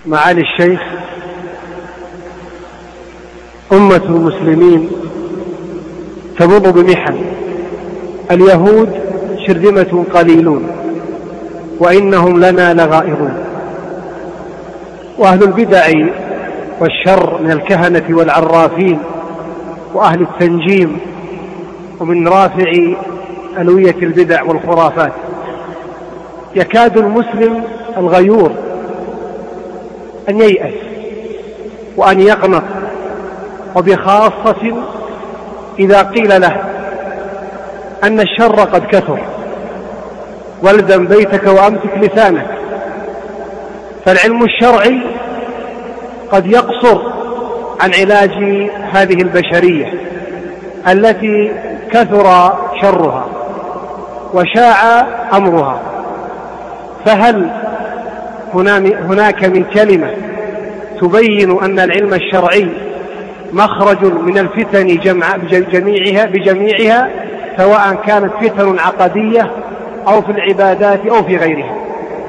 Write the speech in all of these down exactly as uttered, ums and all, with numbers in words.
معالي الشيخ، أمة المسلمين تمر بمحن. اليهود شرذمة قليلون وإنهم لنا لغائرون، وأهل البدع والشر من الكهنة والعرافين وأهل التنجيم ومن رافع ألوية البدع والخرافات. يكاد المسلم الغيور أن ييأس وأن يقنط، وبخاصة إذا قيل له أن الشر قد كثر، والزم بيتك وأمسك لسانك. فالعلم الشرعي قد يقصر عن علاج هذه البشرية التي كثر شرها وشاع أمرها. فهل هناك من كلمة تبين أن العلم الشرعي مخرج من الفتن جميعها بجميعها، سواء كانت فتن عقدية أو في العبادات أو في غيرها؟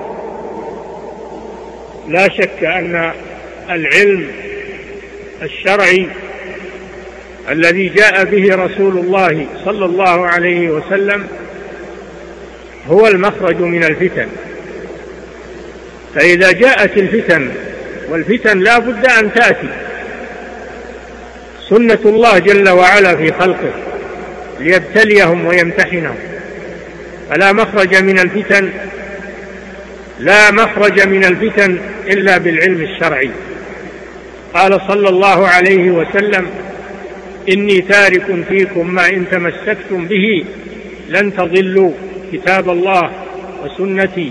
لا شك أن العلم الشرعي الذي جاء به رسول الله صلى الله عليه وسلم هو المخرج من الفتن. فإذا جاءت الفتن، والفتن لا بد أن تأتي، سنة الله جل وعلا في خلقه ليبتليهم ويمتحنهم، فلا مخرج من الفتن لا مخرج من الفتن إلا بالعلم الشرعي. قال صلى الله عليه وسلم: إني تارك فيكم ما إن تمسكتم به لن تضلوا كتاب الله وسنتي.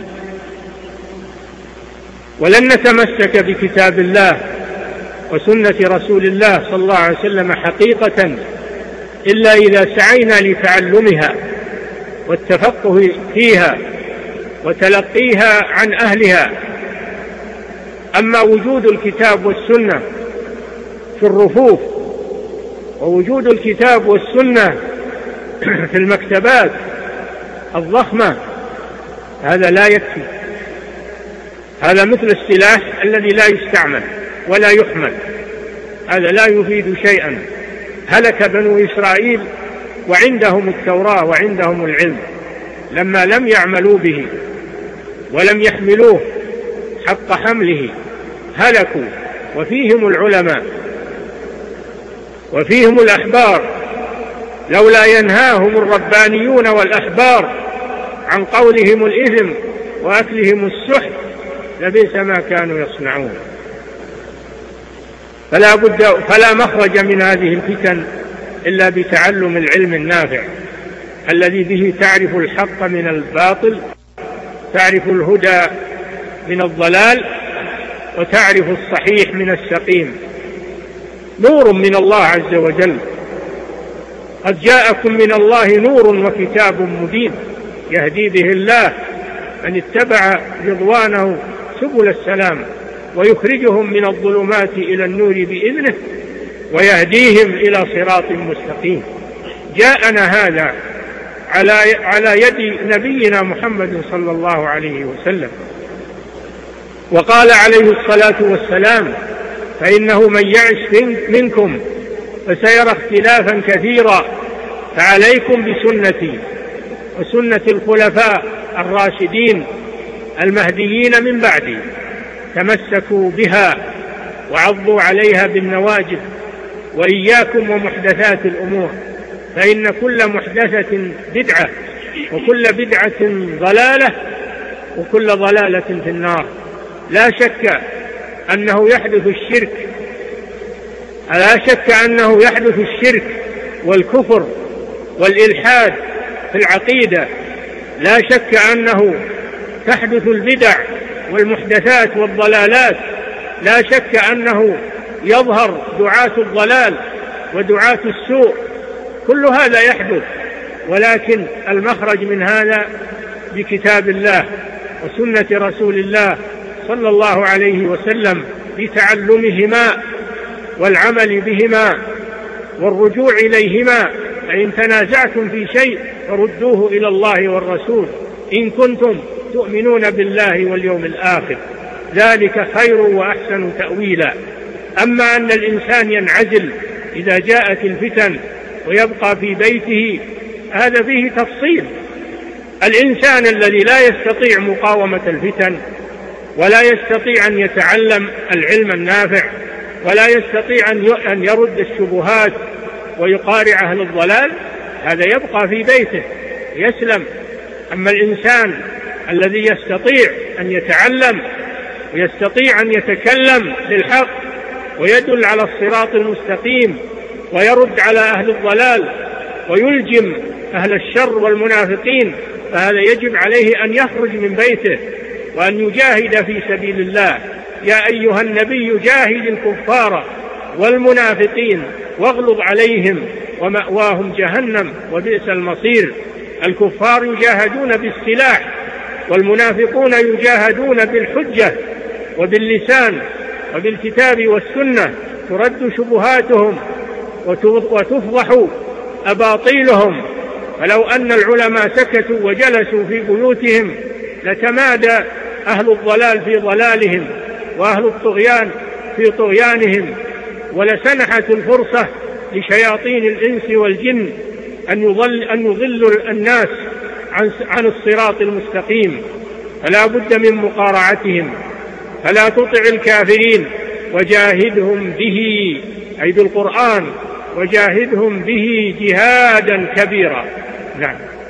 ولن نتمسك بكتاب الله وسنة رسول الله صلى الله عليه وسلم حقيقة إلا إذا سعينا لتعلمها والتفقه فيها وتلقيها عن أهلها. أما وجود الكتاب والسنة في الرفوف ووجود الكتاب والسنة في المكتبات الضخمة هذا لا يكفي. هذا مثل السلاح الذي لا يستعمل ولا يحمل، هذا لا يفيد شيئا. هلك بنو إسرائيل وعندهم التوراة وعندهم العلم، لما لم يعملوا به ولم يحملوه حق حمله هلكوا. وفيهم العلماء وفيهم الأحبار، لولا ينهاهم الربانيون والأحبار عن قولهم الإثم وأكلهم السحت لبئس ما كانوا يصنعون. فلا بد فلا مخرج من هذه الفتن إلا بتعلم العلم النافع الذي به تعرف الحق من الباطل، تعرف الهدى من الضلال، وتعرف الصحيح من السقيم. نور من الله عز وجل. قد جاءكم من الله نور وكتاب مبين يهدي به الله من اتبع رضوانه سبل السلام ويخرجهم من الظلمات إلى النور بإذنه ويهديهم إلى صراط مستقيم. جاءنا هذا على على يد نبينا محمد صلى الله عليه وسلم. وقال عليه الصلاة والسلام: فإنه من يعش منكم فسيرى اختلافا كثيرا، فعليكم بسنتي وسنة الخلفاء الراشدين المهديين من بعدي، تمسكوا بها وعضوا عليها بالنواجذ، وإياكم ومحدثات الأمور، فإن كل محدثة بدعة وكل بدعة ضلالة وكل ضلالة في النار. لا شك أنه يحدث الشرك لا شك أنه يحدث الشرك والكفر والإلحاد في العقيدة. لا شك أنه تحدث البدع والمحدثات والضلالات. لا شك أنه يظهر دعاة الضلال ودعاة السوء، كل هذا يحدث، ولكن المخرج من هذا بكتاب الله وسنة رسول الله صلى الله عليه وسلم، بتعلمهما والعمل بهما والرجوع إليهما. فإن تنازعتم في شيء فردوه إلى الله والرسول إن كنتم تؤمنون بالله واليوم الآخر. ذلك خير وأحسن تأويلا. أما أن الإنسان ينعزل إذا جاءت الفتن ويبقى في بيته هذا فيه تفصيل. الإنسان الذي لا يستطيع مقاومة الفتن ولا يستطيع أن يتعلم العلم النافع ولا يستطيع أن يرد الشبهات ويقارع أهل الضلال هذا يبقى في بيته يسلم. أما الإنسان الذي يستطيع أن يتعلم ويستطيع أن يتكلم بالحق ويدل على الصراط المستقيم ويرد على أهل الضلال ويلجم أهل الشر والمنافقين فهذا يجب عليه أن يخرج من بيته وأن يجاهد في سبيل الله. يا أيها النبي جاهد الكفار والمنافقين واغلظ عليهم ومأواهم جهنم وبئس المصير. الكفار يجاهدون بالسلاح والمنافقون يجاهدون بالحجة وباللسان وبالكتاب والسنة ترد شبهاتهم وتفضح أباطيلهم. فلو أن العلماء سكتوا وجلسوا في بيوتهم لتمادى أهل الضلال في ضلالهم وأهل الطغيان في طغيانهم ولسنحت الفرصة لشياطين الإنس والجن أن يضل أن يضلوا الناس عن عن الصراط المستقيم. فلا بد من مقارعتهم. فلا تطع الكافرين وجاهدهم به أي بالقرآن وجاهدهم به جهادا كبيرا. نعم.